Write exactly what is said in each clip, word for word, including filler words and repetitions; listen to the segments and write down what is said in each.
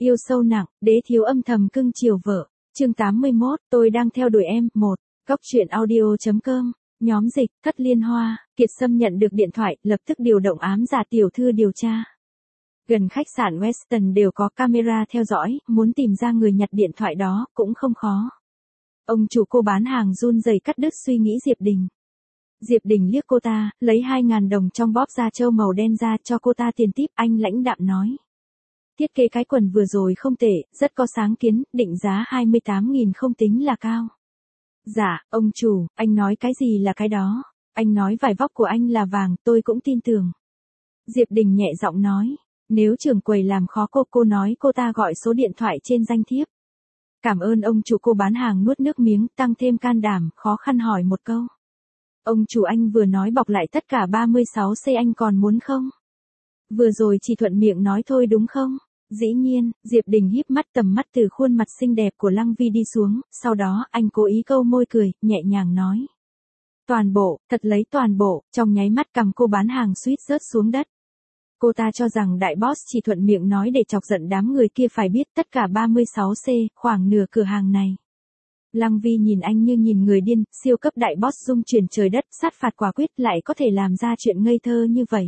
Yêu sâu nặng, đế thiếu âm thầm cưng chiều vợ. Chương tám mươi mốt, tôi đang theo đuổi em. một. Góc truyện audio chấm com. Nhóm dịch, Thất Liên Hoa. Kiệt Sâm nhận được điện thoại, lập tức điều động ám giả tiểu thư điều tra. Gần khách sạn Weston đều có camera theo dõi, muốn tìm ra người nhặt điện thoại đó cũng không khó. Ông chủ cô bán hàng run rẩy cắt đứt suy nghĩ Diệp Đình. Diệp Đình liếc cô ta, lấy hai ngàn đồng trong bóp da trâu màu đen ra cho cô ta tiền tip. Anh lãnh đạm nói. Thiết kế cái quần vừa rồi không tệ, rất có sáng kiến, định giá hai mươi tám nghìn không tính là cao. Dạ, ông chủ, anh nói cái gì là cái đó. Anh nói vải vóc của anh là vàng, tôi cũng tin tưởng. Diệp Đình nhẹ giọng nói. Nếu trưởng quầy làm khó cô, cô nói cô ta gọi số điện thoại trên danh thiếp. Cảm ơn ông chủ. Cô bán hàng nuốt nước miếng, tăng thêm can đảm, khó khăn hỏi một câu. Ông chủ, anh vừa nói bọc lại tất cả ba mươi sáu C, anh còn muốn không? Vừa rồi chỉ thuận miệng nói thôi đúng không? Dĩ nhiên. Diệp Đình híp mắt, tầm mắt từ khuôn mặt xinh đẹp của Lăng Vi đi xuống, sau đó anh cố ý câu môi cười, nhẹ nhàng nói. Toàn bộ, thật lấy toàn bộ. Trong nháy mắt cằm cô bán hàng suýt rớt xuống đất. Cô ta cho rằng đại boss chỉ thuận miệng nói để chọc giận đám người kia, phải biết tất cả ba mươi sáu C, khoảng nửa cửa hàng này. Lăng Vi nhìn anh như nhìn người điên, siêu cấp đại boss dung chuyển trời đất, sát phạt quả quyết, lại có thể làm ra chuyện ngây thơ như vậy.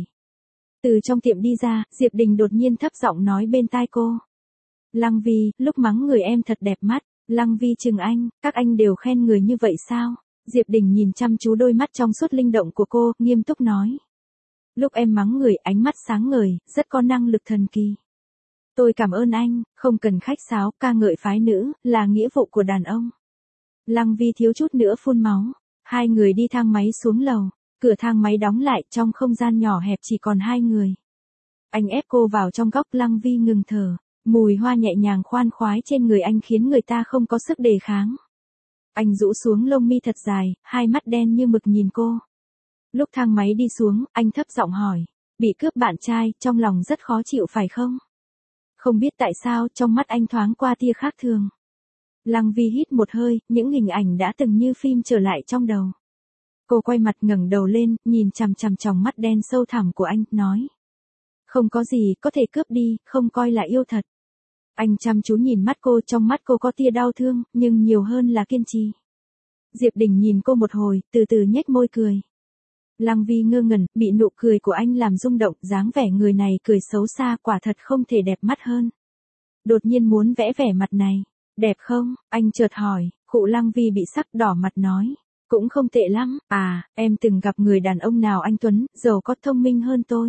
Từ trong tiệm đi ra, Diệp Đình đột nhiên thấp giọng nói bên tai cô. Lăng Vi, lúc mắng người em thật đẹp mắt. Lăng Vi chừng anh, các anh đều khen người như vậy sao? Diệp Đình nhìn chăm chú đôi mắt trong suốt linh động của cô, nghiêm túc nói. Lúc em mắng người, ánh mắt sáng ngời, rất có năng lực thần kỳ. Tôi cảm ơn anh, không cần khách sáo, ca ngợi phái nữ, là nghĩa vụ của đàn ông. Lăng Vi thiếu chút nữa phun máu. Hai người đi thang máy xuống lầu. Cửa thang máy đóng lại, trong không gian nhỏ hẹp chỉ còn hai người. Anh ép cô vào trong góc. Lăng Vi ngừng thở. Mùi hoa nhẹ nhàng khoan khoái trên người anh khiến người ta không có sức đề kháng. Anh rũ xuống lông mi thật dài, hai mắt đen như mực nhìn cô. Lúc thang máy đi xuống, anh thấp giọng hỏi. Bị cướp bạn trai, trong lòng rất khó chịu phải không? Không biết tại sao, trong mắt anh thoáng qua tia khác thường. Lăng Vi hít một hơi, những hình ảnh đã từng như phim trở lại trong đầu. Cô quay mặt ngẩng đầu lên, nhìn chằm chằm tròng mắt đen sâu thẳm của anh, nói. Không có gì, có thể cướp đi, không coi là yêu thật. Anh chăm chú nhìn mắt cô, trong mắt cô có tia đau thương, nhưng nhiều hơn là kiên trì. Diệp Đình nhìn cô một hồi, từ từ nhếch môi cười. Lăng Vi ngơ ngẩn, bị nụ cười của anh làm rung động, dáng vẻ người này cười xấu xa, quả thật không thể đẹp mắt hơn. Đột nhiên muốn vẽ vẻ mặt này. Đẹp không? Anh chợt hỏi. Khụ. Lăng Vi bị sắc đỏ mặt nói. Cũng không tệ lắm. À, em từng gặp người đàn ông nào anh tuấn, giàu có, thông minh hơn tôi?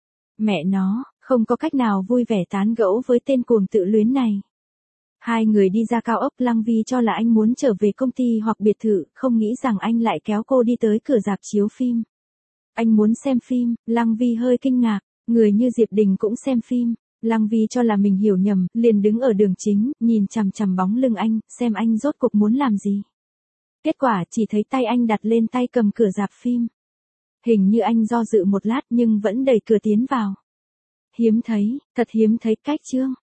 Mẹ nó, không có cách nào vui vẻ tán gẫu với tên cuồng tự luyến này. Hai người đi ra cao ốc. Lăng Vi cho là anh muốn trở về công ty hoặc biệt thự, không nghĩ rằng anh lại kéo cô đi tới cửa rạp chiếu phim. Anh muốn xem phim. Lăng Vi hơi kinh ngạc. Người như Diệp Đình cũng xem phim. Lăng Vi cho là mình hiểu nhầm, liền đứng ở đường chính, nhìn chằm chằm bóng lưng anh, xem anh rốt cuộc muốn làm gì. Kết quả chỉ thấy tay anh đặt lên tay cầm cửa rạp phim. Hình như anh do dự một lát nhưng vẫn đẩy cửa tiến vào. Hiếm thấy, thật hiếm thấy. Cách chương.